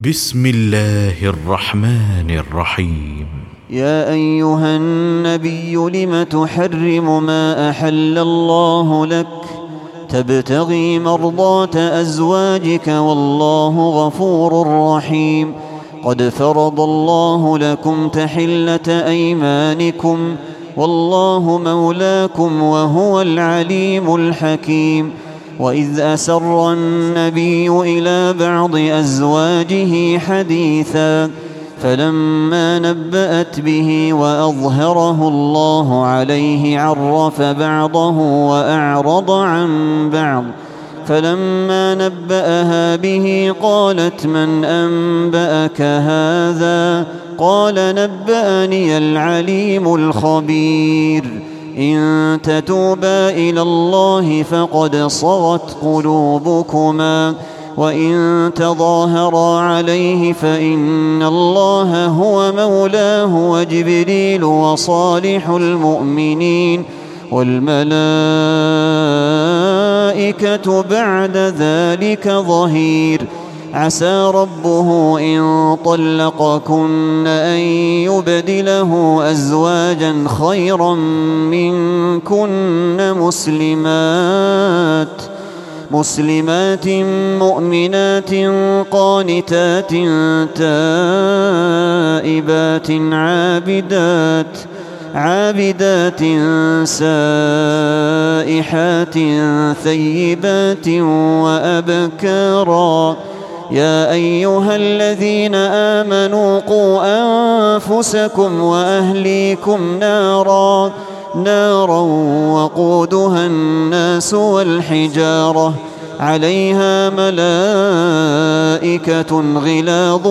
بسم الله الرحمن الرحيم. يا أيها النبي لم تحرم ما أحل الله لك تبتغي مرضات أزواجك والله غفور رحيم. قد فرض الله لكم تحلة أيمانكم والله مولاكم وهو العليم الحكيم. وإذ أسر النبي إلى بعض أزواجه حديثا فلما نبأت به وأظهره الله عليه عرف بعضه وأعرض عن بعض. فلما نبأها به قالت من أنبأك هذا؟ قال نبأني العليم الخبير. إن تتوبا إلى الله فقد صغت قلوبكما وإن تظاهرا عليه فإن الله هو مولاه وجبريل وصالح المؤمنين والملائكة بعد ذلك ظهير. عسى ربه إن طلقكن أن يبدله أزواجا خيرا منكن مسلمات مؤمنات قانتات تائبات عابدات سائحات ثيبات وأبكارا. يا أيها الذين آمنوا قوا أنفسكم وأهليكم نارا وقودها الناس والحجارة عليها ملائكة غلاظ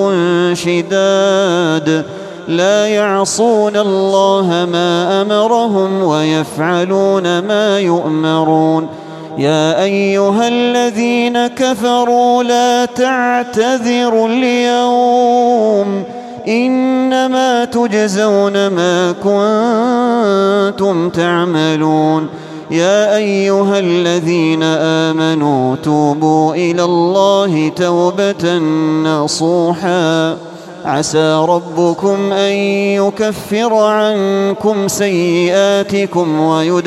شداد لا يعصون الله ما أمرهم ويفعلون ما يؤمرون. يا أيها الذين كفروا لا تعتذروا اليوم إنما تجزون ما كنتم تعملون. يا أيها الذين آمنوا توبوا إلى الله توبة نصوحا عسى ربكم أن يكفر عنكم سيئاتكم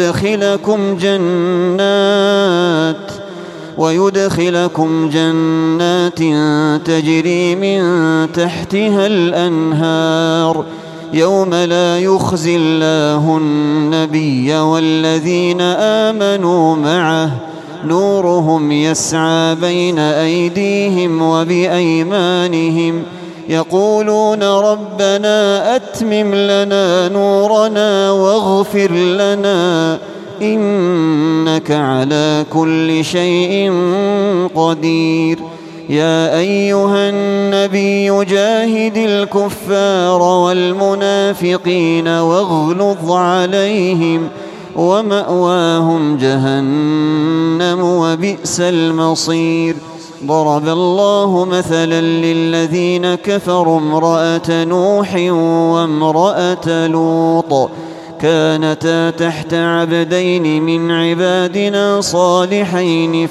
ويدخلكم جنات تجري من تحتها الأنهار يوم لا يخزي الله النبي والذين آمنوا معه نورهم يسعى بين أيديهم وبأيمانهم يقولون ربنا أتمم لنا نورنا واغفر لنا إنك على كل شيء قدير. يا أيها النبي جاهد الكفار والمنافقين واغلظ عليهم ومأواهم جهنم وبئس المصير. ضرب الله مثلا للذين كفروا امرأة نوح وامرأة لوط كانتا تحت عبدين من عبادنا صالحين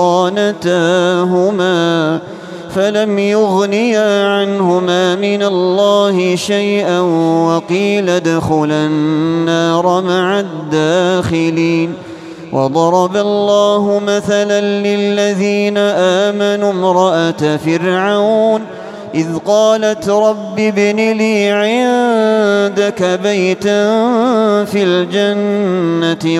فخانتاهما فلم يغنيا عنهما من الله شيئا وقيل ادخلا النار مع الداخلين. وضرب الله مثلا للذين آمنوا امرأة فرعون إذ قالت رب ابن لي عندك بيتا في الجنة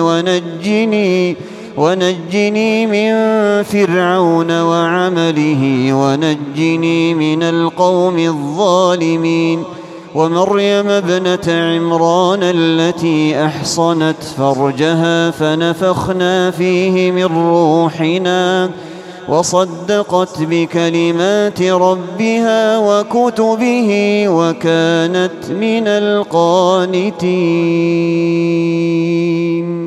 ونجني من فرعون وعمله ونجني من القوم الظالمين. ومريم ابنة عمران التي أحصنت فرجها فنفخنا فيه من روحنا وصدقت بكلمات ربها وكتبه وكانت من القانتين.